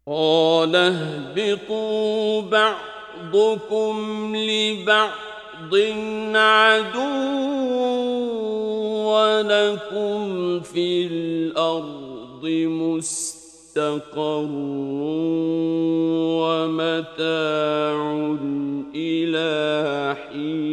قال اهبطوا بعضكم لبعض عدو ولكم في الأرض مستقر ومتاع إلى حين.